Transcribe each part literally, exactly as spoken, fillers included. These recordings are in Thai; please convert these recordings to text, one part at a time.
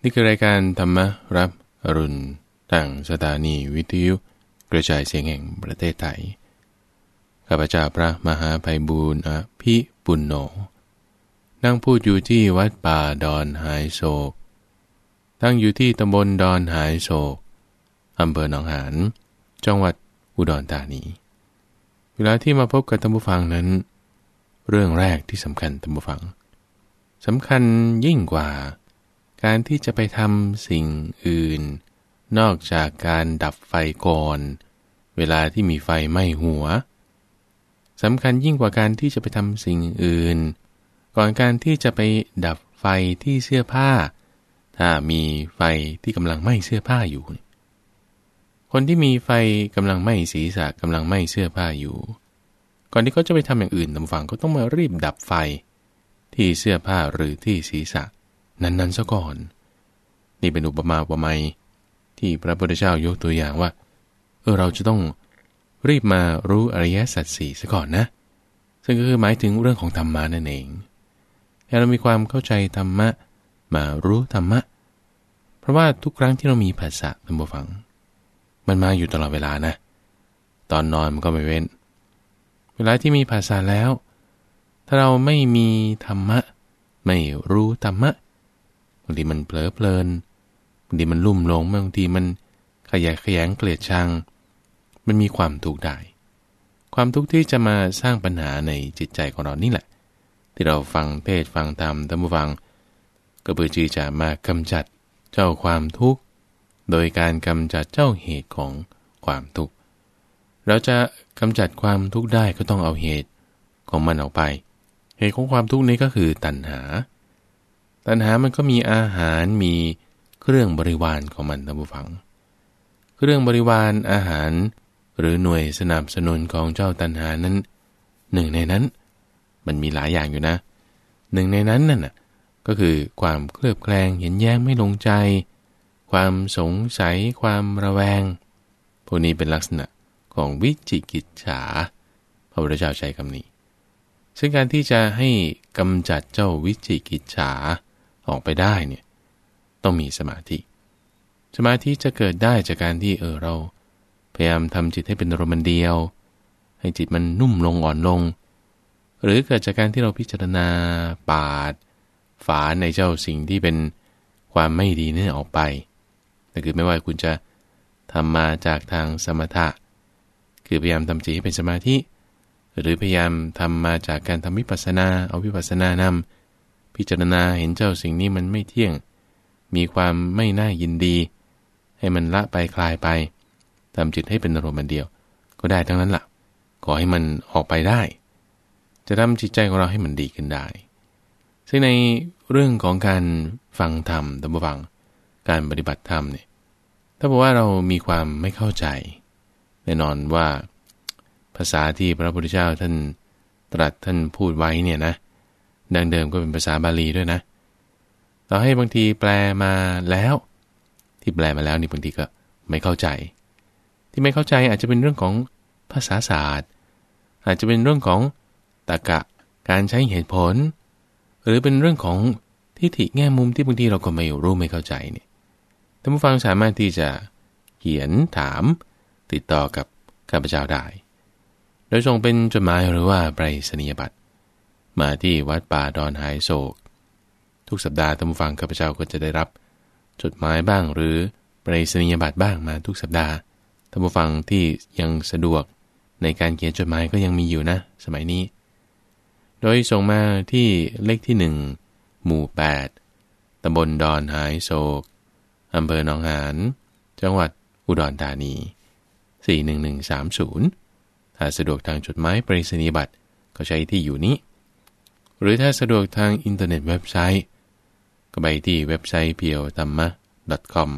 นี่คือรายการธรรมรับอรุณทางสถานีวิทยุกระจายเสียงแห่งประเทศไทยข้าพเจ้าพระมหาไพบูลย์อภิปุณโญนั่งพูดอยู่ที่วัดป่าดอนหายโศกตั้งอยู่ที่ตำบลดอนหายโศกอำเภอหนองหานจังหวัดอุดรธานีเวลาที่มาพบกับท่านผู้ฟังนั้นเรื่องแรกที่สำคัญท่านผู้ฟังสำคัญยิ่งกว่าการที่จะไปทำสิ่งอื่นนอกจากการดับไฟก่อนเวลาที่มีไฟไหม้หัวสำคัญยิ่งกว่าการที่จะไปทำสิ่งอื่นก่อนการที่จะไปดับไฟที่เสื้อผ้าถ้ามีไฟที่กำลังไหม้เสื้อผ้าอยู่คนที่มีไฟกำลังไหม้ศีรษะกำลังไหม้เสื้อผ้าอยู่ก่อนที่เขาจะไปทำอย่างอื่นท่านผู้ฟังก็ต้องมารีบดับไฟที่เสื้อผ้าหรือที่ศีรษะนั้นๆซะก่อนนี่เป็นอุปมาอุปไมยที่พระพุทธเจ้ายกตัวอย่างว่าเออเราจะต้องรีบมารู้อริยสัจสี่ซะก่อนนะซึ่งก็คือหมายถึงเรื่องของธรรมะนั่นเองให้เรามีความเข้าใจธรรมะมารู้ธรรมะเพราะว่าทุกครั้งที่เรามีภาษาท่านผู้ฟังมันมาอยู่ตลอดเวลานะตอนนอนมันก็ไม่เว้นเวลาที่มีภาษาแล้วถ้าเราไม่มีธรรมะไม่รู้ธรรมะบางทีมันเผลอเพลินบางทีมันลุ่มหลงบางทีมันขยายขยงเกลียดชังมันมีความทุกข์ได้ความทุกข์ที่จะมาสร้างปัญหาในจิตใจของเรานี่แหละที่เราฟังเทศฟังธรรมท่านผู้ฟังก็เพื่อที่จะมากำจัดเจ้าความทุกข์โดยการกำจัดเจ้าเหตุของความทุกข์เราจะกำจัดความทุกข์ได้ก็ต้องเอาเหตุของมันออกไปเหตุของความทุกข์นี้ก็คือตัณหาตัณหามันก็มีอาหารมีเครื่องบริวารของมันท่านผู้ฟังเครื่องบริวารอาหารหรือหน่วยสนับสนุนของเจ้าตัณหานั้นหนึ่งในนั้นมันมีหลายอย่างอยู่นะหนึ่งในนั้นนั่นน่ะก็คือความเคลือบแคลงเห็นแย้งไม่ลงใจความสงสัยความระแวงพวกนี้เป็นลักษณะของวิจิกิจฉาพระพุทธเจ้าใช้คำนี้ซึ่งการที่จะให้กำจัดเจ้าวิจิกิจฉาออกไปได้เนี่ยต้องมีสมาธิสมาธิจะเกิดได้จากการที่เออเราพยายามทำจิตให้เป็นอารมณ์เดียวให้จิตมันนุ่มลงอ่อนลงหรือเกิดจากการที่เราพิจารณาปาดฝาในเจ้าสิ่งที่เป็นความไม่ดีนั่นออกไปแต่คือไม่ว่าคุณจะทำมาจากทางสมถะคือพยายามทำจิตให้เป็นสมาธิหรือพยายามทำมาจากการทำวิปัสสนาเอาวิปัสสนานำพิจารณาเห็นเจ้าสิ่งนี้มันไม่เที่ยงมีความไม่น่ายินดีให้มันละไปคลายไปทำจิตให้เป็นอารมณ์เดียวก็ได้ทั้งนั้นล่ะขอให้มันออกไปได้จะทำจิตใจของเราให้มันดีขึ้นได้ซึ่งในเรื่องของการฟังธรรมท่านผู้ฟังการปฏิบัติธรรมเนี่ยถ้าบอกว่าเรามีความไม่เข้าใจแน่นอนว่าภาษาที่พระพุทธเจ้าท่านตรัสท่านพูดไว้เนี่ยนะดังเดิมก็เป็นภาษาบาลีด้วยนะต่อให้บางทีแปลมาแล้วที่แปลมาแล้วนี่บางทีก็ไม่เข้าใจที่ไม่เข้าใจอาจจะเป็นเรื่องของภาษาศาสตร์อาจจะเป็นเรื่องของตรรกะการใช้เหตุผลหรือเป็นเรื่องของทิฏฐิแง่มุมที่บางทีเราก็ไม่รู้ไม่เข้าใจเนี่ยท่านผู้ฟังสามารถที่จะเขียนถามติดต่อกับข้าพเจ้าได้โดยส่งเป็นจดหมายหรือว่าไปรษณียบัตรมาที่วัดป่าดอนหายโศกทุกสัปดาห์ท่านผู้ฟังข้าพเจ้าก็จะได้รับจดหมายบ้างหรือไปรษณียบัตรบ้างมาทุกสัปดาห์ท่านผู้ฟังที่ยังสะดวกในการเขียนจดหมายก็ยังมีอยู่นะสมัยนี้โดยส่งมาที่เลขที่หนึ่งหมู่แปดตำบลดอนหายโศกอำเภอหนองหานจังหวัดอุดรธานีสี่หนึ่งหนึ่งสามศูนย์ถ้าสะดวกทางจดหมายไปรษณียบัตรก็ใช้ที่อยู่นี้หรือถ้าสะดวกทางอินเทอร์เน็ตเว็บไซต์ก็ไปที่เว็บไซต์ พี เอ แอล ธรรมะ ดอท คอม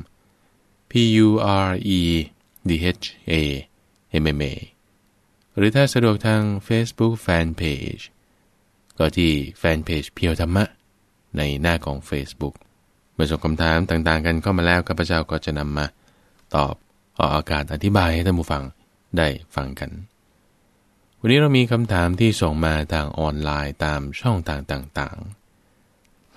p u r e d h a m m a หรือถ้าสะดวกทาง Facebook Fanpage ก็ที่แฟนเพจเพียวธรรมะในหน้าของ Facebook เมื่อส่งคำถามต่างๆกันเข้ามาแล้วข้าพเจ้าก็จะนำมาตอบออกอากาศอธิบายให้ท่านผู้ฟังได้ฟังกันวันนี้เรามีคำถามที่ส่งมาทางออนไลน์ตามช่องทางต่างๆค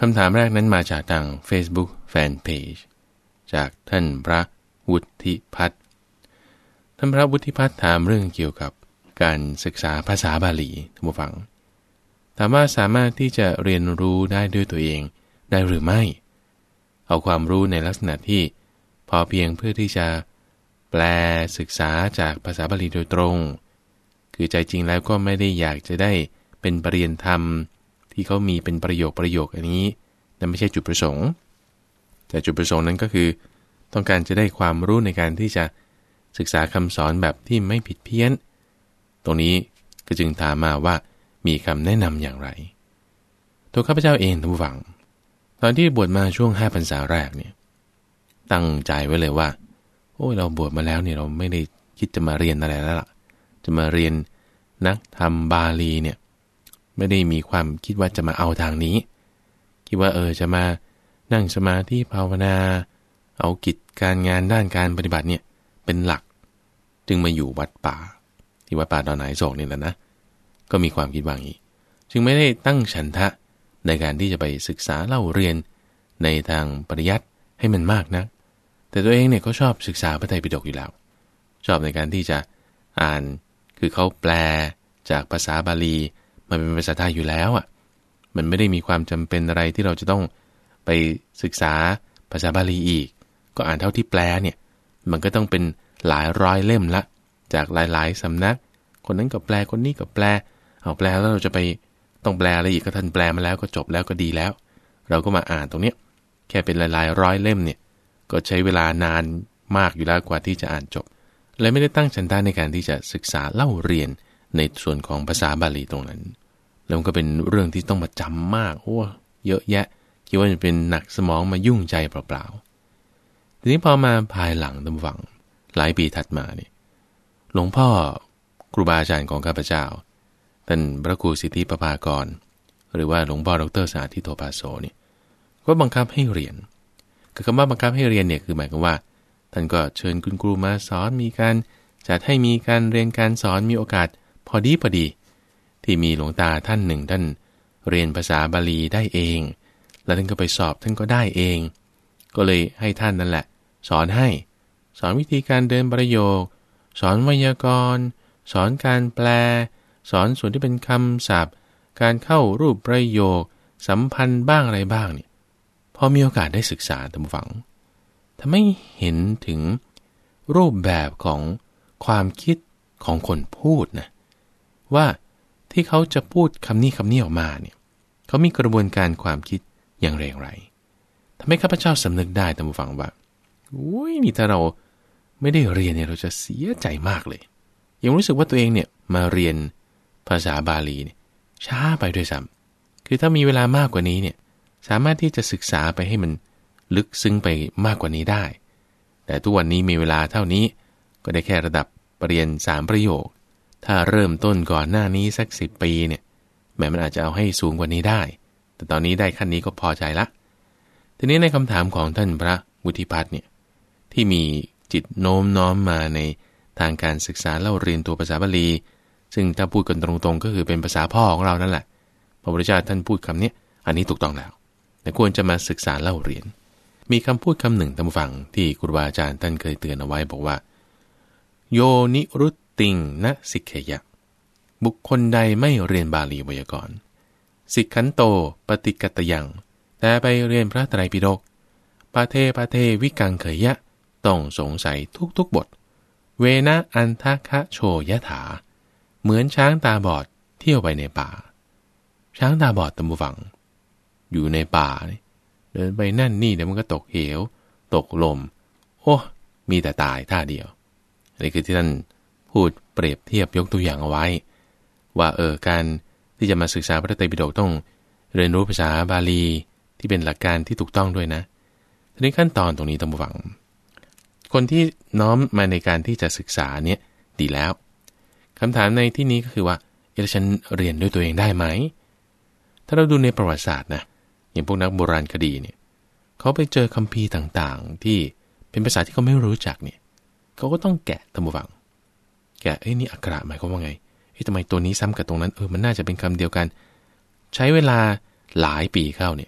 คำถามแรกนั้นมาจากทาง Facebook Fanpage จากท่านพระวุฒิพัฒน์ท่านพระวุฒิพัฒน์ถามเรื่องเกี่ยวกับการศึกษาภาษาบาลีท่านผู้ฟังถามว่าสามารถที่จะเรียนรู้ได้ด้วยตัวเองได้หรือไม่เอาความรู้ในลักษณะที่พอเพียงเพื่อที่จะแปลศึกษาจากภาษาบาลีโดยตรงคือใจจริงแล้วก็ไม่ได้อยากจะได้เป็นปรริยธรรมที่เขามีเป็นประโยคประโยคอันนี้นั่นไม่ใช่จุดประสงค์แต่จุดประสงค์นั้นก็คือต้องการจะได้ความรู้ในการที่จะศึกษาคำสอนแบบที่ไม่ผิดเพี้ยนตรงนี้ก็จึงถามมาว่ามีคำแนะนำอย่างไรตัวข้าพเจ้าเองท่านผู้ฟังตอนที่บวชมาช่วงห้าพรรษาแรกเนี่ยตั้งใจไว้เลยว่าโอ้ยเราบวชมาแล้วเนี่ยเราไม่ได้คิดจะมาเรียนอะไรแล้วล่ะจะมาเรียนนักธรรมบาลีเนี่ยไม่ได้มีความคิดว่าจะมาเอาทางนี้คิดว่าเออจะมานั่งสมาธิภาวนาเอากิจการงานด้านการปฏิบัติเนี่ยเป็นหลักจึงมาอยู่วัดป่าที่วัดป่าดอนไหนโศกนี่แหละนะก็มีความคิดว่าอย่างนี้จึงไม่ได้ตั้งฉันทะในการที่จะไปศึกษาเล่าเรียนในทางปริยัติให้มันมากนะแต่ตัวเองเนี่ยก็ชอบศึกษาพระไตรปิฎกอยู่แล้วชอบในการที่จะอ่านคือเขาแปลจากภาษาบาลีมันเป็นภาษาไทยอยู่แล้วอ่ะมันไม่ได้มีความจำเป็นอะไรที่เราจะต้องไปศึกษาภาษาบาลีอีกก็อ่านเท่าที่แปลเนี่ยมันก็ต้องเป็นหลายร้อยเล่มละจากหลายๆสำนักคนนั้นก็แปลคนนี้ก็แปลเอาแปลแล้วเราจะไปต้องแปลอะไรอีกก็ท่านแปลมาแล้วก็จบแล้วก็ดีแล้วเราก็มาอ่านตรงเนี้ยแค่เป็นหลายๆร้อยเล่มเนี่ยก็ใช้เวลานานมากอยู่แล้วกว่าที่จะอ่านจบเลยไม่ได้ตั้งฉันทะในการที่จะศึกษาเล่าเรียนในส่วนของภาษาบาลีตรงนั้นแล้วมันก็เป็นเรื่องที่ต้องมาจำมากโอ้เยอะแยะคิดว่าจะเป็นหนักสมองมายุ่งใจเปล่าๆทีนี้พอมาภายหลังตำฝังหลายปีถัดมาเนี่ยหลวงพ่อครูบาอาจารย์ของข้าพเจ้าท่านพระครูสิทธิประภากรหรือว่าหลวงพ่อดร.สาธิโตภาโสเนี่ยก็บังคับให้เรียนคือคำว่าบังคับให้เรียนเนี่ยคือหมายความว่าท่านก็เชิญคุณครูมาสอนมีการจัดให้มีการเรียนการสอนมีโอกาสพอดีพอดีที่มีหลวงตาท่านหนึ่งท่านเรียนภาษาบาลีได้เองแล้วท่านก็ไปสอบท่านก็ได้เองก็เลยให้ท่านนั่นแหละสอนให้สอนวิธีการเดินประโยคสอนไวยากรณ์สอนการแปลสอนส่วนที่เป็นคำศัพท์การเข้ารูปประโยคสัมพันธ์บ้างอะไรบ้างเนี่ยพอมีโอกาสได้ศึกษาทำฝังทำให้เห็นถึงรูปแบบของความคิดของคนพูดนะว่าที่เขาจะพูดคำนี้คำนี้ออกมาเนี่ยเขามีกระบวนการความคิดอย่างไรอย่างไรทำให้ข้าพเจ้าสำนึกได้ทำฝังว่าอุ้ยนี่ถ้าเราไม่ได้เรียนเนี่ยเราจะเสียใจมากเลยยังรู้สึกว่าตัวเองเนี่ยมาเรียนภาษาบาลีเนี่ยช้าไปด้วยซ้ำคือถ้ามีเวลามากกว่านี้เนี่ยสามารถที่จะศึกษาไปให้มันลึกซึ้งไปมากกว่านี้ได้แต่ทุกวันนี้มีเวลาเท่านี้ก็ได้แค่ระดับปรริญญาสามประโยคถ้าเริ่มต้นก่อนหน้านี้สักสิบปีเนี่ยแม้มันอาจจะเอาให้สูงกว่านี้ได้แต่ตอนนี้ได้ขั้นนี้ก็พอใจละทีนี้ในคำถามของท่านพระวุฒิพัฒน์เนี่ยที่มีจิตโน้มน้อมมาในทางการศึกษาเล่าเรียนตัวภาษาบาลีซึ่งถ้าพูดกันตรงๆก็คือเป็นภาษาพ่อของเรานั่นแหละพระพุทธเจ้าท่านพูดคำนี้อันนี้ถูกต้องแล้วแต่ควรจะมาศึกษาเล่าเรียนมีคำพูดคำหนึ่งตามฟังที่ครูบาอาจารย์ท่านเคยเตือนเอาไว้บอกว่าโยนิรุตติงนะสิกเขยะบุคคลใดไม่เรียนบาลีไวยากรณ์สิกขันโตปฏิกัตยังแต่ไปเรียนพระไตรปิฎกปาเทปาเทวิกังเขยะต้องสงสัยทุกๆบทเวนะอันทะคะโชยถาเหมือนช้างตาบอดเที่ยวไปในป่าช้างตาบอดตามฟังอยู่ในป่าเดินไปนั่นนี่เดี๋ยวมันก็ตกเหวตกลมโอ้มีแต่ตายท่าเดียวนี่คือที่ท่านพูดเปรียบเทียบยกตัวอย่างเอาไว้ว่าเออการที่จะมาศึกษาพระไตรปิฎกต้องเรียนรู้ภาษาบาลีที่เป็นหลักการที่ถูกต้องด้วยนะทีนี้ขั้นตอนตรงนี้ตามฟังคนที่น้อมมาในการที่จะศึกษาเนี่ยดีแล้วคำถามในที่นี้ก็คือว่าเออฉันเรียนด้วยตัวเองได้ไหมถ้าเราดูในประวัติศาสตร์นะอย่างพวกนักโบราณคดีเนี่ยเขาไปเจอคัมภีร์ต่างๆที่เป็นภาษาที่เขาไม่รู้จักเนี่ยเขาก็ต้องแกะตามฟังแกะเอ้ยนี่อักขระหมายความว่าไงเอ้ยทำไมตัวนี้ซ้ำกับตรงนั้นเออมันน่าจะเป็นคำเดียวกันใช้เวลาหลายปีเข้าเนี่ย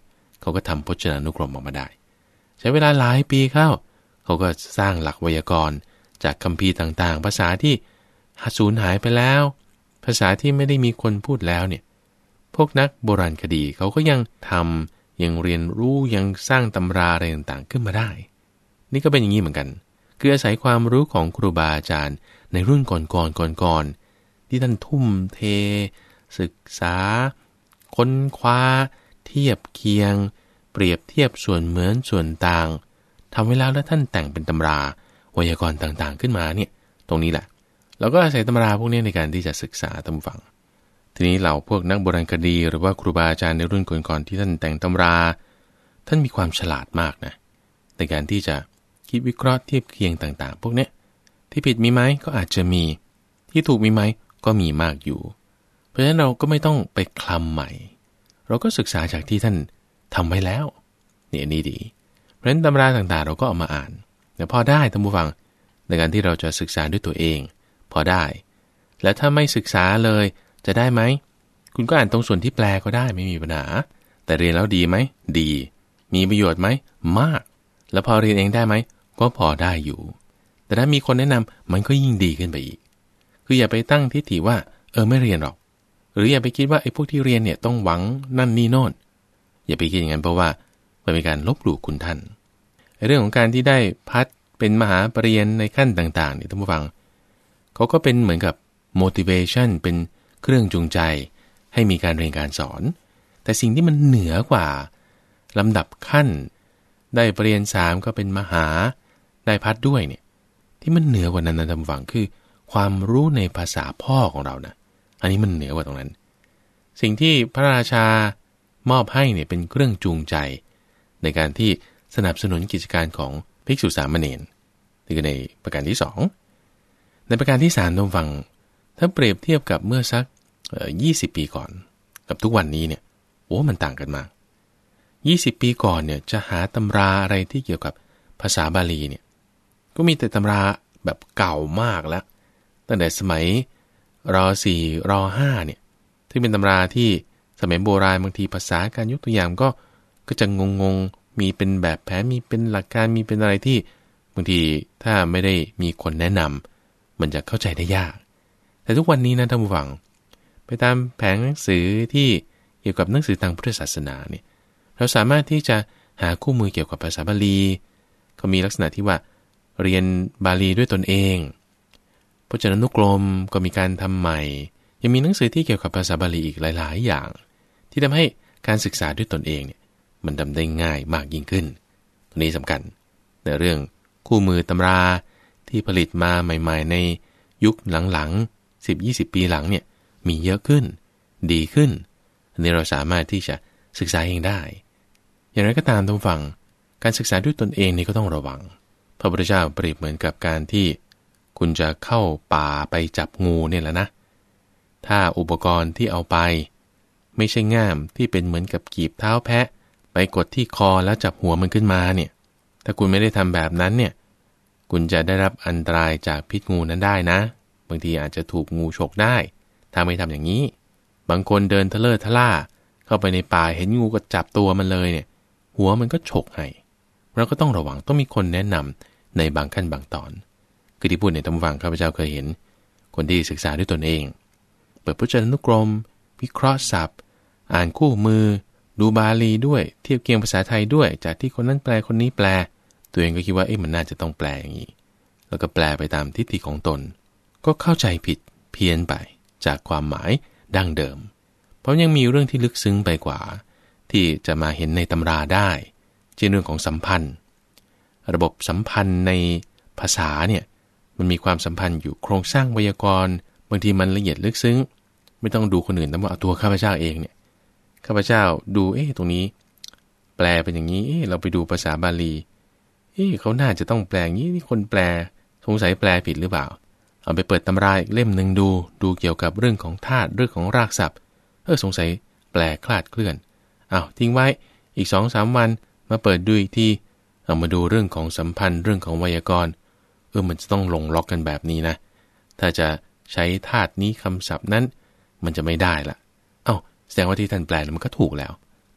เขาก็ทำพจนานุกรมออกมาได้ใช้เวลาหลายปีเข้าเขาก็สร้างหลักไวยากรณ์จากคัมภีร์ต่างๆภาษาที่สูญหายไปแล้วภาษาที่ไม่ได้มีคนพูดแล้วเนี่ยพวกนักโบราณคดีเขาก็ยังทำยังเรียนรู้ยังสร้างตำราอะไรต่างๆขึ้นมาได้นี่ก็เป็นอย่างนี้เหมือนกันคืออาศัยความรู้ของครูบาอาจารย์ในรุ่นก่อนๆก่อนๆที่ท่านทุ่มเทศึกษาค้นคว้าเทียบเคียงเปรียบเทียบส่วนเหมือนส่วนต่างทำเวลาแล้วท่านแต่งเป็นตำราไวยากรณ์ต่างๆขึ้นมาเนี่ยตรงนี้แหละเราก็อาศัยตำราพวกนี้ในการที่จะศึกษาตามฝังทีนี้เราพวกนักโบราณคดีหรือว่าครูบาอาจารย์ในรุ่นก่อนๆที่ท่านแต่งตำราท่านมีความฉลาดมากนะในการที่จะคิดวิเคราะห์เทียบเคียงต่างๆพวกนี้ที่ผิดมีไหมก็อาจจะมีที่ถูกมีไหมก็มีมากอยู่เพราะฉะนั้นเราก็ไม่ต้องไปคลำใหม่เราก็ศึกษาจากที่ท่านทำไว้แล้วนี่อันนี้ดีเพราะฉะนั้นตำราต่างๆเราก็เอามาอ่านแต่พอได้ท่านผู้ฟังในการที่เราจะศึกษาด้วยตัวเองพอได้และถ้าไม่ศึกษาเลยจะได้ไหมคุณก็อ่านตรงส่วนที่แปลก็ได้ไม่มีปัญหาแต่เรียนแล้วดีไหมดีมีประโยชน์ไหมมากแล้วพอเรียนเองได้ไหมก็พอได้อยู่แต่ถ้ามีคนแนะนำมันก็ยิ่งดีขึ้นไปอีกคืออย่าไปตั้งทิฏฐิว่าเออไม่เรียนหรอกหรืออย่าไปคิดว่าไอ้พวกที่เรียนเนี่ยต้องหวังนั่นนี่โน่นอย่าไปคิดอย่างนั้นเพราะว่ามันเป็นการลบหลู่คุณท่านเรื่องของการที่ได้พัดเป็นมหาปรริญญาในขั้นต่างๆเนี่ยท่านผู้ฟังเขาก็เป็นเหมือนกับ motivation เป็นเครื่องจูงใจให้มีการเรียนการสอนแต่สิ่งที่มันเหนือกว่าลำดับขั้นได้ปรริญญาสามก็เป็นมหาได้พัดด้วยเนี่ยที่มันเหนือกว่านั้นนะท่านผู้ฟังคือความรู้ในภาษาพ่อของเรานะอันนี้มันเหนือกว่าตรงนั้นสิ่งที่พระราชามอบให้เนี่ยเป็นเครื่องจูงใจในการที่สนับสนุนกิจการของภิกษุสามเณรนี่คือในประการที่สองในประการที่สามท่านฟังถ้าเปรียบเทียบกับเมื่อสักยี่สิบปีก่อนกับทุกวันนี้เนี่ยโอ้มันต่างกันมากยี่สิบปีก่อนเนี่ยจะหาตำราอะไรที่เกี่ยวกับภาษาบาลีเนี่ยก็มีแต่ตำราแบบเก่ามากแล้วตั้งแต่สมัยรอสี่รอห้าเนี่ยที่เป็นตำราที่สมัยโบราณบางทีภาษาการยกตัวอย่างก็ก็จะงงๆมีเป็นแบบแผนมีเป็นหลักการมีเป็นอะไรที่บางทีถ้าไม่ได้มีคนแนะนำมันจะเข้าใจได้ยากแต่ทุกวันนี้นะท่านผู้ฟังไปตามแผงหนังสือที่เกี่ยวกับหนังสือทางพุทธศาสนาเนี่ยเราสามารถที่จะหาคู่มือเกี่ยวกับภาษาบาลีเขามีลักษณะที่ว่าเรียนบาลีด้วยตนเองพจนานุกรมก็มีการทำใหม่ยังมีหนังสือที่เกี่ยวกับภาษาบาลีอีกหลายๆอย่างที่ทำให้การศึกษาด้วยตนเองเนี่ยมันทำได้ง่ายมากยิ่งขึ้นตรงนี้สำคัญในเรื่องคู่มือตำราที่ผลิตมาใหม่ๆในยุคหลังๆ สิบถึงยี่สิบ ปีหลังเนี่ยมีเยอะขึ้นดีขึ้นอันนี้เราสามารถที่จะศึกษาเองได้อย่างไรก็ตามท่านฟังการศึกษาด้วยตนเองนี่ก็ต้องระวังพระพุทธเจ้าเปรียบเหมือนกับการที่คุณจะเข้าป่าไปจับงูเนี่ยแหละนะถ้าอุปกรณ์ที่เอาไปไม่ใช่ง่ามที่เป็นเหมือนกับกีบเท้าแพะไปกดที่คอแล้วจับหัวมันขึ้นมาเนี่ยถ้าคุณไม่ได้ทำแบบนั้นเนี่ยคุณจะได้รับอันตรายจากพิษงูนั้นได้นะบางทีอาจจะถูกงูฉกได้ถ้าไม่ทำอย่างนี้บางคนเดินทะเลาะทะล่าเข้าไปในป่าเห็นงูก็จับตัวมันเลยเนี่ยหัวมันก็ฉกให้เราก็ต้องระวังต้องมีคนแนะนำในบางขั้นบางตอนคือที่พูดในตำวังข้าพเจ้าเคยเห็นคนที่ศึกษาด้วยตนเองเปิดพจนานุกรมวิเคราะห์ศัพท์อ่านคู่มือดูบาลีด้วยเทียบเคียงภาษาไทยด้วยจากที่คนนั้นแปลคนนี้แปลตัวเองก็คิดว่าเอ๊ะมันน่าจะต้องแปลอย่างนี้แล้วก็แปลไปตามทิฏฐิของตนก็เข้าใจผิดเพี้ยนไปจากความหมายดั้งเดิมเพราะยังมีเรื่องที่ลึกซึ้งไปกว่าที่จะมาเห็นในตำราได้เช่นเรื่องของสัมพันธ์ระบบสัมพันธ์ในภาษาเนี่ยมันมีความสัมพันธ์อยู่โครงสร้างไวยากรณ์บางทีมันละเอียดลึกซึ้งไม่ต้องดูคนอื่นแต่ว่าเอาตัวข้าพเจ้าเองเนี่ยข้าพเจ้าดูเอ๊ะตรงนี้แปลเป็นอย่างนี้เอ๊ะเราไปดูภาษาบาลีเอ๊ะเขาน่าจะต้องแปลอย่างนี้นี่คนแปลสงสัยแปลผิดหรือเปล่าเอาไปเปิดตำราอีกเล่มนึงดูดูเกี่ยวกับเรื่องของธาตุเรื่องของรากศัพท์เออสงสัยแปลคลาดเคลื่อนอ้าวทิ้งไว้อีก สองถึงสาม วันมาเปิดดูอีกทีเอามาดูเรื่องของสัมพันธ์เรื่องของไวยากรณ์เออมันจะต้องลงล็อกกันแบบนี้นะถ้าจะใช้ธาตุนี้คำศัพท์นั้นมันจะไม่ได้ละเอ้าแสดงว่าที่ท่านแปลมันก็ถูกแล้ว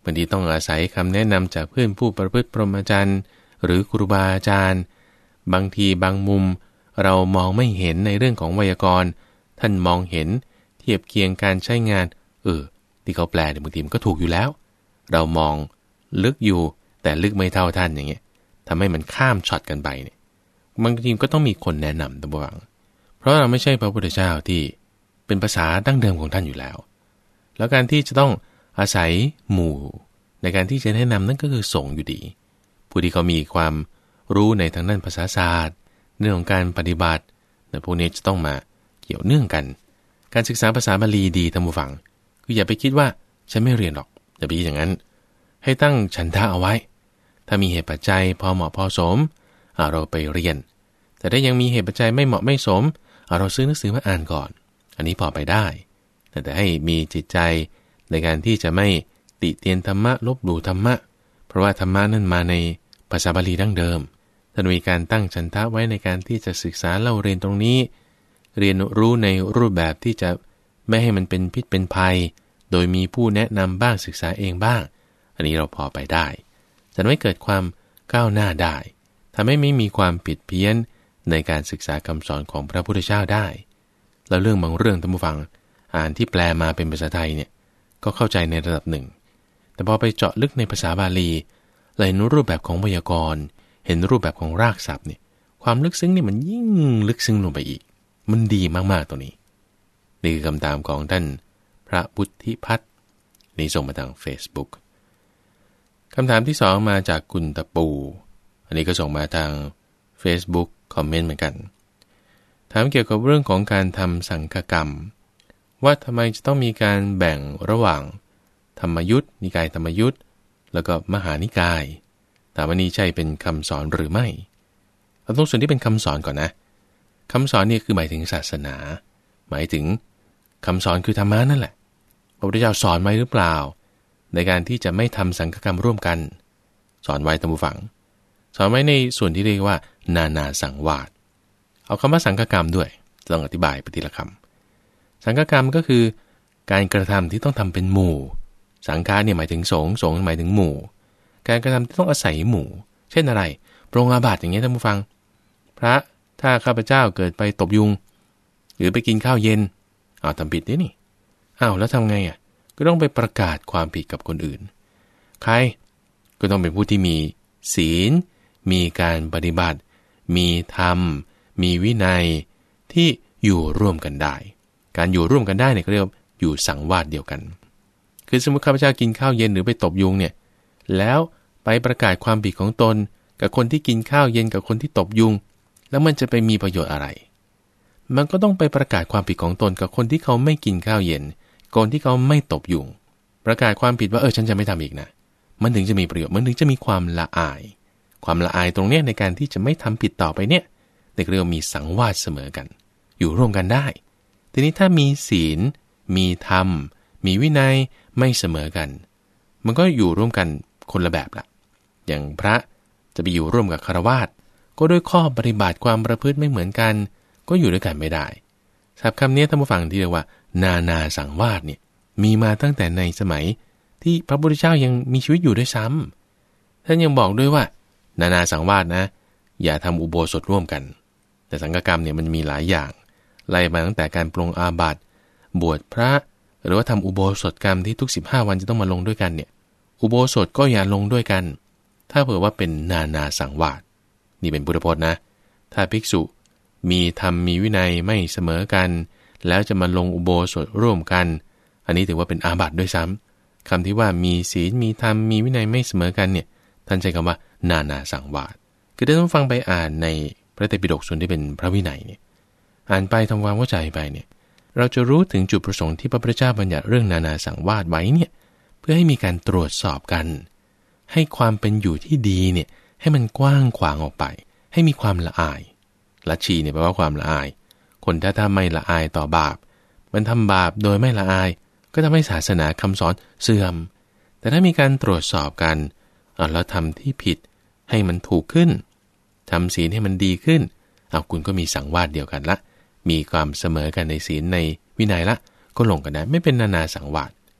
บางทีต้องอาศัยคำแนะนำจากเพื่อนผู้ประพฤติพรหมจรรย์หรือครูบาอาจารย์บางทีบางมุมเรามองไม่เห็นในเรื่องของไวยากรณ์ท่านมองเห็นเทียบเคียงการใช้งานเออที่เขาแปลเนี่ยบางทีมันก็ถูกอยู่แล้วเรามองลึกอยู่แต่ลึกไม่เท่าท่านอย่างเงี้ยทำให้มันข้ามช็อตกันไปเนี่ยบางทีก็ต้องมีคนแนะนำตัวบังเพราะเราไม่ใช่พระพุทธเจ้าที่เป็นภาษาดั้งเดิมของท่านอยู่แล้วแล้วการที่จะต้องอาศัยหมู่ในการที่จะแนะนำนั่นก็คือสงฆ์อยู่ดีผู้ที่เขามีความรู้ในทางด้านภาษาศาสตร์เรื่องของการปฏิบัติแต่พวกนี้จะต้องมาเกี่ยวเนื่องกันการศึกษาภาษาบาลีดีท่านผู้ฟังคืออย่าไปคิดว่าฉันไม่เรียนหรอกอย่าไปคิดอย่างนั้นให้ตั้งฉันทะเอาไว้ถ้ามีเหตุปัจจัยพอเหมาะพอสมเราไปเรียนแต่ถ้ายังมีเหตุปัจจัยไม่เหมาะไม่สมเราซื้อหนังสือมาอ่านก่อนอันนี้พอไปได้แต่ให้มีจิตใจในการที่จะไม่ติเตียนธรรมะลบหลู่ธรรมะเพราะว่าธรรมะนั้นมาในภาษาบาลีดั้งเดิมท่านมีการตั้งฉันทะไว้ในการที่จะศึกษาเล่าเรียนตรงนี้เรียนรู้ในรูปแบบที่จะไม่ให้มันเป็นพิษเป็นภัยโดยมีผู้แนะนำบ้างศึกษาเองบ้างอันนี้เราพอไปได้จะไม่เกิดความก้าวหน้าได้ทำให้ไม่มีความผิดเพี้ยนในการศึกษาคำสอนของพระพุทธเจ้าได้แล้วเรื่องบางเรื่องท่านผู้ฟังอ่านที่แปลมาเป็นภาษาไทยเนี่ยก็เข้าใจในระดับหนึ่งแต่พอไปเจาะลึกในภาษาบาลีเลยเห็นรูปแบบของไวยากรณ์เห็นรูปแบบของรากศัพท์เนี่ยความลึกซึ้งนี่มันยิ่งลึกซึ้งลงไปอีกมันดีมากๆตัวนี้นี่คือคำถามของท่านพระพุทธิพัฒน์นี่ส่งมาทาง Facebook คำถามที่สองมาจากคุณตะปูอันนี้ก็ส่งมาทาง Facebook คอมเมนต์เหมือนกันถามเกี่ยวกับเรื่องของการทำสังฆกรรมว่าทำไมจะต้องมีการแบ่งระหว่างธรรมยุทธนิกายธรรมยุทธแล้วก็มหานิกายถามว่านี้ใช่เป็นคำสอนหรือไม่เอาตรงส่วนที่เป็นคำสอนก่อนนะคำสอนนี่คือหมายถึงศาสนาหมายถึงคำสอนคือธรรมะนั่นแหละพระพุทธเจ้าสอนไว้หรือเปล่าในการที่จะไม่ทำสังฆกรรมร่วมกันสอนไว้ท่านผู้ฟังสอนไว้ในส่วนที่เรียกว่านานาสังวาสเอาคำว่าสังฆกรรมด้วยต้องอธิบายไปทีละคำสังฆกรรมก็คือการกระทำที่ต้องทำเป็นหมู่สังฆะเนี่ยหมายถึงสงฆ์สงฆ์หมายถึงหมู่การกระทำที่ต้องอาศัยหมู่เช่นอะไรปรงอาบัติอย่างเงี้ยท่านผู้ฟังพระถ้าข้าพเจ้าเกิดไปตบยุงหรือไปกินข้าวเย็นอ้าวทำผิดนี่นี่อ้าวแล้วทำไงอ่ะก็ต้องไปประกาศความผิดกับคนอื่นใครก็ต้องเป็นผู้ที่มีศีลมีการปฏิบัติมีธรรมมีวินัยที่อยู่ร่วมกันได้การอยู่ร่วมกันได้เนี่ยเขาเรียกว่าอยู่สังวาสเดียวกันคือสมมติข้าพเจ้ากินข้าวเย็นหรือไปตบยุงเนี่ยแล้วไปประกาศความผิดของตนกับคนที่กินข้าวเย็นกับคนที่ตบยุงแล้วมันจะไปมีประโยชน์อะไรมันก็ต้องไปประกาศความผิดของตนกับคนที่เขาไม่กินข้าวเย็นคนที่เขาไม่ตบยุงประกาศความผิดว่าเออฉันจะไม่ทำอีกนะมันถึงจะมีประโยชน์มันถึงจะมีความละอายความละอายตรงเนี้ยในการที่จะไม่ทำผิดต่อไปเนี่ยเรียกว่ามีสังวาสเสมอกันอยู่ร่วมกันได้ทีนี้ถ้ามีศีลมีธรรมมีวินัยไม่เสมอกันมันก็อยู่ร่วมกันคนละแบบละอย่างพระจะไปอยู่ร่วมกับฆราวาสก็ด้วยข้อปฏิบัติความประพฤติไม่เหมือนกันก็อยู่ด้วยกันไม่ได้ศัพท์คำนี้ท่านผู้ฟังที่เรียกว่านานาสังวาสเนี่ยมีมาตั้งแต่ในสมัยที่พระพุทธเจ้ายังมีชีวิตอยู่ด้วยซ้ำท่านยังบอกด้วยว่านานาสังวาสนะอย่าทำอุโบสถร่วมกันแต่สังฆกรรมเนี่ยมันมีหลายอย่างไล่มาตั้งแต่การปรงอาบัติบวชพระหรือว่าทำอุโบสถกรรมที่ทุกสิบห้าวันจะต้องมาลงด้วยกันเนี่ยอุโบสถก็อย่าลงด้วยกันถ้าเผื่อว่าเป็นนานาสังวาสนี่เป็นพุทธพจน์นะถ้าภิกษุมีธรรมมีวินัยไม่เสมอกันแล้วจะมาลงอุโบสถร่วมกันอันนี้ถือว่าเป็นอาบัติด้วยซ้ำคำที่ว่ามีศีลมีธรรมมีวินัยไม่เสมอกันเนี่ยท่านใช้คำว่านานาสังวาสคือถ้าต้องฟังไปอ่านในพระไตรปิฎกส่วนที่เป็นพระวินัยเนี่ยอ่านไปทำความเข้าใจไปเนี่ยเราจะรู้ถึงจุดประสงค์ที่พระพุทธเจ้าบัญญัติเรื่องนานาสังวาสไว้เนี่ยเพื่อให้มีการตรวจสอบกันให้ความเป็นอยู่ที่ดีเนี่ยให้มันกว้างขวางออกไปให้มีความละอายละชีเนี่ยแปลว่าความละอายคนถ้าทำไม่ละอายต่อบาปมันทำบาปโดยไม่ละอายก็ทำให้ศาสนาคำสอนเสื่อมแต่ถ้ามีการตรวจสอบกันแล้วทำที่ผิดให้มันถูกขึ้นทำศีลให้มันดีขึ้นเอาคุณก็มีสังวาสเดียวกันละมีความเสมอกันในศีลในวินัยละก็ลงกันได้ไม่เป็นนานาสังวาส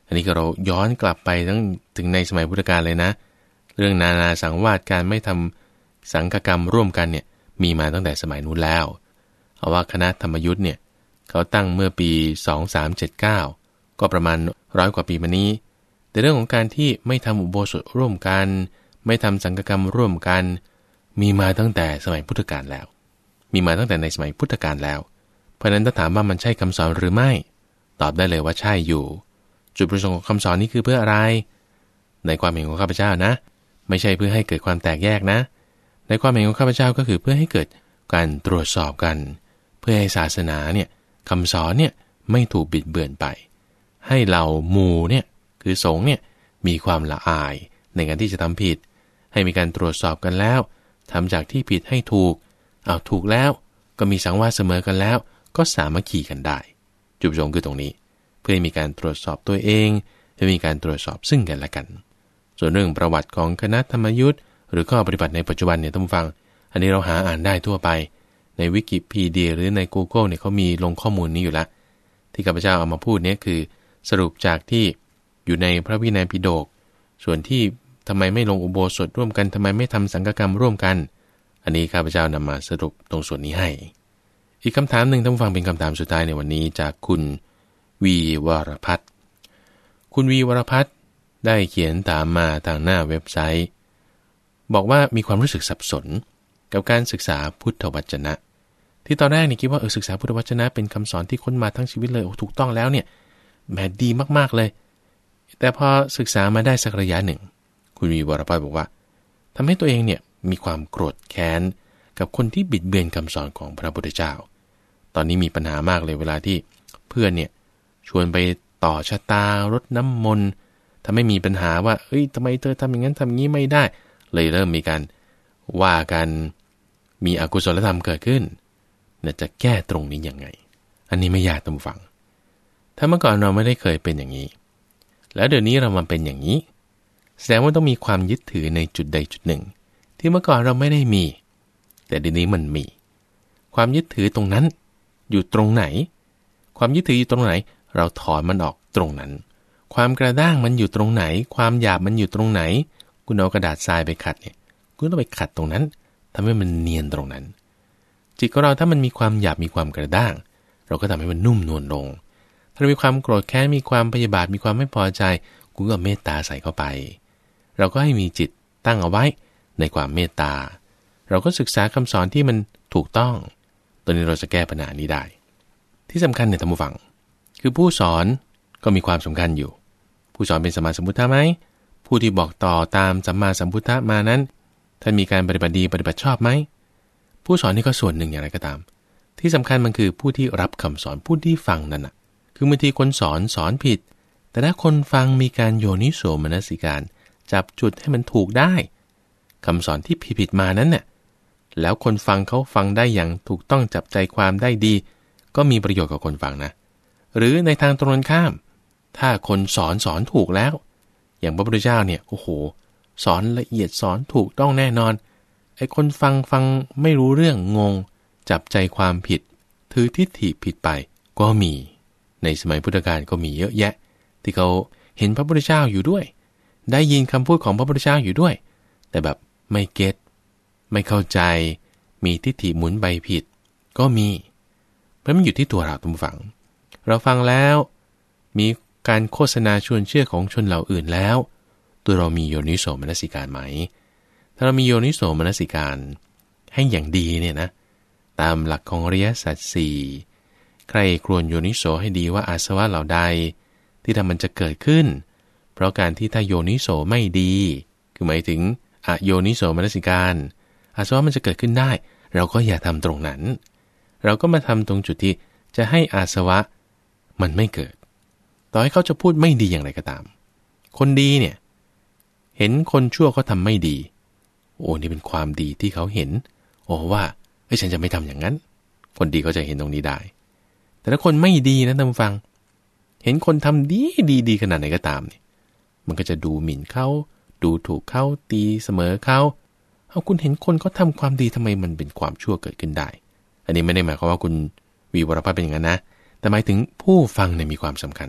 อันนี้ก็เราย้อนกลับไปตั้งถึงในสมัยพุทธกาลเลยนะเรื่องนานาสังวาสการไม่ทำสังฆกรรมร่วมกันเนี่ยมีมาตั้งแต่สมัยนู้นแล้วเอาว่าคณะธรรมยุทธ์เนี่ยเขาตั้งเมื่อปีสองสามเจ็ดเก้าก็ประมาณร้อยกว่าปีมานี้แต่เรื่องของการที่ไม่ทำอุโบสถร่วมกันไม่ทำสังฆกรรมร่วมกันมีมาตั้งแต่สมัยพุทธกาลแล้วมีมาตั้งแต่ในสมัยพุทธกาลแล้วเพราะฉะนั้นถ้าถามว่ามันใช่คำสอนหรือไม่ตอบได้เลยว่าใช่อยู่จุดประสงค์ของคำสอนนี้คือเพื่ออะไรในความเห็นของข้าพเจ้านะไม่ใช่เพื่อให้เกิดความแตกแยกนะในความเห็นของข้าพเจ้าก็คือเพื่อให้เกิดการตรวจสอบกันเพื่อให้ศาสนาเนี่ยคำสอนเนี่ยไม่ถูกบิดเบือนไปให้เราหมู่เนี่ยคือสงฆ์เนี่ยมีความละอายในการที่จะทำผิดให้มีการตรวจสอบกันแล้วทำจากที่ผิดให้ถูกเอาถูกแล้วก็มีสังวาสเสมอกันแล้วก็สามัคคีกันได้จุดประสงค์คือตรงนี้เพื่อให้มีการตรวจสอบตัวเองให้มีการตรวจสอบซึ่งกันและกันส่วนเรื่องประวัติของคณะธรรมยุทธ์หรือข้อปฏิบัติในปัจจุบันเนี่ยท่านผู้ฟังอันนี้เราหาอ่านได้ทั่วไปในวิกิพีเดียหรือใน Google เนี่ยเขามีลงข้อมูลนี้อยู่แล้วที่ข้าพเจ้าเอามาพูดเนี่ยคือสรุปจากที่อยู่ในพระวินัยปิฎกส่วนที่ทำไมไม่ลงอุโบสถร่วมกันทำไมไม่ทำสังฆกรรมร่วมกันอันนี้ข้าพเจ้านำมาสรุปตรงส่วนนี้ให้อีกคำถามหนึ่งท่านผู้ฟังเป็นคำถามสุดท้ายในวันนี้จากคุณวีวรพัฒน์คุณวีวรพัฒน์ได้เขียนตามมาทางหน้าเว็บไซต์บอกว่ามีความรู้สึกสับสนกับการศึกษาพุทธวจนะที่ตอนแรกนี่คิดว่าเออศึกษาพุทธวจนะเป็นคำสอนที่ค้นมาทั้งชีวิตเลยโอ้ถูกต้องแล้วเนี่ยแหมดีมากๆเลยแต่พอศึกษามาได้สักระยะหนึ่งคุณวีวรพัฒน์บอกว่าทำให้ตัวเองเนี่ยมีความโกรธแค้นกับคนที่บิดเบือนคำสอนของพระพุทธเจ้าตอนนี้มีปัญหามากเลยเวลาที่เพื่อนเนี่ยชวนไปต่อชะตารดน้ำมนต์ทำให้มีปัญหาว่าเอ้ยทำไมเธอทำอย่างนั้นทำอย่างนี้ไม่ได้เลยเริ่มมีการว่ากันมีอกุศลธรรมเกิดขึ้นเนี่ยจะแก้ตรงนี้ยังไงอันนี้ไม่ยากตามฟังถ้าเมื่อก่อนเราไม่ได้เคยเป็นอย่างนี้แล้วเดี๋ยวนี้เรามาเป็นอย่างนี้แสดงว่าต้องมีความยึดถือในจุดใดจุดหนึ่งที่เมื่อก่อนเราไม่ได้มีแต่เดี๋ยวนี้มันมีความยึดถือตรงนั้นอยู่ตรงไหนความยึดถืออยู่ตรงไหนเราถอนมันออกตรงนั้นความกระด้างมันอยู่ตรงไหนความหยาบมันอยู่ตรงไหนคุณเอากระดาษทรายไปขัดเนี่ยคุณต้องไปขัดตรงนั้นทำให้มันเนียนตรงนั้นจิตของเราถ้ามันมีความหยาบมีความกระด้างเราก็ทำให้มันนุ่มนวลลงถ้ามีความโกรธแค้นมีความพยาบาทมีความไม่พอใจคุณก็เมตตาใส่เข้าไปเราก็ให้มีจิตตั้งเอาไว้ในความเมตตาเราก็ศึกษาคำสอนที่มันถูกต้องตัวนี้เราจะแก้ปัญหานี้ได้ที่สำคัญเนี่ยท่านผู้ฟังคือผู้สอนก็มีความสำคัญอยู่ผู้สอนเป็นสัมมาสัมพุทธะไหมผู้ที่บอกต่อตามสัมมาสัมพุทธะมานั้นท่านมีการปฏิบัติดีปฏิบัติชอบไหมผู้สอนนี่ก็ส่วนหนึ่งอย่างไรก็ตามที่สำคัญมันคือผู้ที่รับคำสอนผู้ที่ฟังนั่นน่ะคือบางทีคนสอนสอนผิดแต่ถ้าคนฟังมีการโยนิโสมนสิการจับจุดให้มันถูกได้คำสอนที่ผิดๆมานั้นน่ะแล้วคนฟังเขาฟังได้อย่างถูกต้องจับใจความได้ดีก็มีประโยชน์กับคนฟังนะหรือในทางตรงกันข้ามถ้าคนสอนสอนถูกแล้วอย่างพระพุทธเจ้าเนี่ยโอ้โหสอนละเอียดสอนถูกต้องแน่นอนไอ้คนฟังฟังไม่รู้เรื่องงงจับใจความผิดถือทิฏฐิผิดไปก็มีในสมัยพุทธกาลก็มีเยอะแยะที่เขาเห็นพระพุทธเจ้าอยู่ด้วยได้ยินคำพูดของพระพุทธเจ้าอยู่ด้วยแต่แบบไม่เก็ตไม่เข้าใจมีทิฏฐิหมุนใบผิดก็มีเพราะมันอยู่ที่ตัวเราทุกฝั่งเราฟังแล้วมีการโฆษณาชวนเชื่อของชนเหล่าอื่นแล้วตัวเรามีโยนิโสมนสิการไหมถ้าเรามีโยนิโสมนสิการให้อย่างดีเนี่ยนะตามหลักของอริยสัจสี่ใครครวญโยนิโสให้ดีว่าอาสวะเหล่าใดที่ทำมันจะเกิดขึ้นเพราะการที่ถ้าโยนิโสไม่ดีคือหมายถึงอโยนิโสมนสิการอาสวะมันจะเกิดขึ้นได้เราก็อย่าทำตรงนั้นเราก็มาทำตรงจุดที่จะให้อาสวะมันไม่เกิดต่อให้เขาจะพูดไม่ดีอย่างไรก็ตามคนดีเนี่ยเห็นคนชั่วเขาทำไม่ดีโอ้นี่เป็นความดีที่เขาเห็นโอ้ว่าเอ้ยฉันจะไม่ทำอย่างนั้นคนดีก็จะเห็นตรงนี้ได้แต่ถ้าคนไม่ดีนะท่านผู้ฟังเห็นคนทำดีดีดีขนาดไหนก็ตามเนี่ยมันก็จะดูหมิ่นเขาดูถูกเขาตีเสมอเขาเอาคุณเห็นคนเขาทำความดีทำไมมันเป็นความชั่วเกิดขึ้นได้อันนี้ไม่ได้หมายความว่าคุณวีวรพัฒน์เป็นอย่างนั้นนะแต่หมายถึงผู้ฟังเนี่ยมีความสำคัญเพ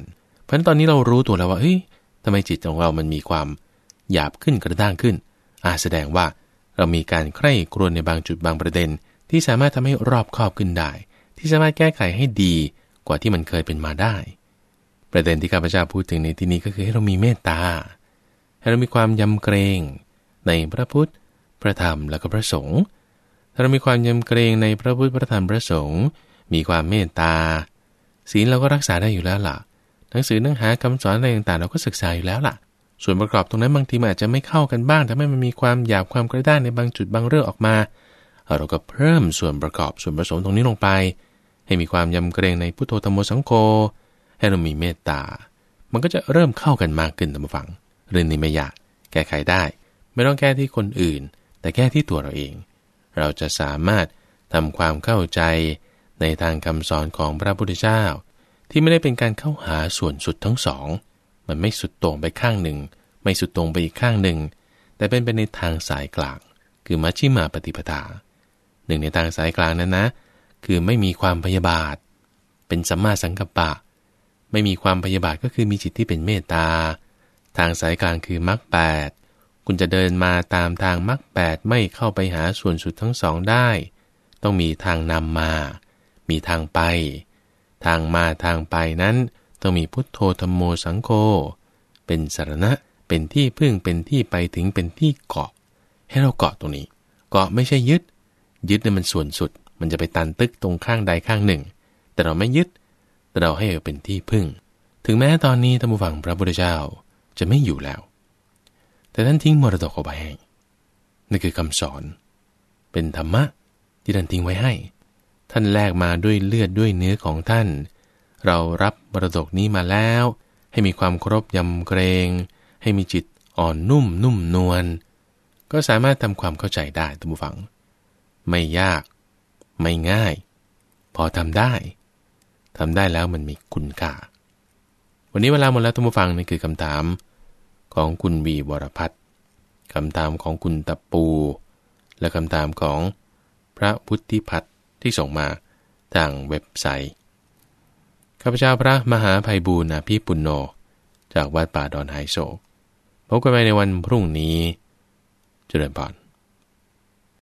ราะฉะนั้นตอนนี้เรารู้ตัวแล้วว่าเฮ้ยทำไมจิตของเรามันมีความหยาบขึ้นกระด้างขึ้นอาแสดงว่าเรามีการใคร่ครวญในบางจุดบางประเด็นที่สามารถทำให้รอบคอบขึ้นได้ที่สามารถแก้ไขให้ดีกว่าที่มันเคยเป็นมาได้ประเด็นที่ข้าพเจ้าพูดถึงในที่นี้ก็คือให้เรามีเมตตาให้เรามีความยำเกรงในพระพุทธพระธรรมและก็พระสงฆ์ถ้าเรามีความยำเกรงในพระพุทธพระธรรมพระสงฆ์มีความเมตตาศีลเราก็รักษาได้อยู่แล้วล่ะหนังสือเนื้อหาคำสอนอะไรต่างๆเราก็ศึกษาอยู่แล้วล่ะส่วนประกอบตรงนั้นบางทีมันอาจจะไม่เข้ากันบ้างทำให้มันมีความหยาบความกระด้างในบางจุดบางเรื่องออกมาเราก็เพิ่มส่วนประกอบส่วนผสมตรงนี้ลงไปให้มีความยำเกรงในพุทโธธัมโมสังโฆให้เรามีเมตตามันก็จะเริ่มเข้ากันมากขึ้นท่านผู้ฟังเรื่องนี้ไม่ยากแก้ไขได้ไม่ต้องแก้ที่คนอื่นแต่แก้ที่ตัวเราเองเราจะสามารถทำความเข้าใจในทางคำสอนของพระพุทธเจ้าที่ไม่ได้เป็นการเข้าหาส่วนสุดทั้งสองมันไม่สุดโต่งไปข้างหนึ่งไม่สุดโต่งไปอีกข้างหนึ่งแต่เป็นไปในทางสายกลางคือมัชฌิมาปฏิปทาหนึ่งในทางสายกลางนั้นนะคือไม่มีความพยาบาทเป็นสัมมาสังกัปปะไม่มีความพยาบาทก็คือมีจิตที่เป็นเมตตาทางสายกลางคือมรรคแปดคุณจะเดินมาตามทางมรรคแปดไม่เข้าไปหาส่วนสุดทั้งสองได้ต้องมีทางนำมามีทางไปทางมาทางไปนั้นต้องมีพุทโธธัมโมสังโฆเป็นสรณะเป็นที่พึ่งเป็นที่ไปถึงเป็นที่เกาะให้เราเกาะตรงนี้เกาะไม่ใช่ยึดยึดเนี่ยมันส่วนสุดมันจะไปตันตึกตรงข้างใดข้างหนึ่งแต่เราไม่ยึดแต่เราให้เป็นที่พึ่งถึงแม้ตอนนี้ท่านผู้ฟังพระพุทธเจ้าจะไม่อยู่แล้วแต่ท่านทิ้งมรดกเอาไว้ให้นั่นคือคำสอนเป็นธรรมะที่ท่านทิ้งไว้ให้ท่านแลกมาด้วยเลือดด้วยเนื้อของท่านเรารับมรดกนี้มาแล้วให้มีความเคารพยำเกรงให้มีจิตอ่อนนุ่มนุ่มนวลก็สามารถทำความเข้าใจได้ท่านผู้ฟังไม่ยากไม่ง่ายพอทำได้ทำได้แล้วมันมีคุณค่าวันนี้เวลาหมดแล้วท่านผู้ฟังนี่คือคำถามของคุณวีวรพัฒน์คำถามของคุณตะปูและคำถามของพระพุทธิพัฒน์ที่ส่งมาทางเว็บไซต์ข้าพเจ้าพระมหาไพบูลย์อภิปุณโญจากวัดป่าดอนไฮโศกพบกันใหม่ในวันพรุ่งนี้เจริญพร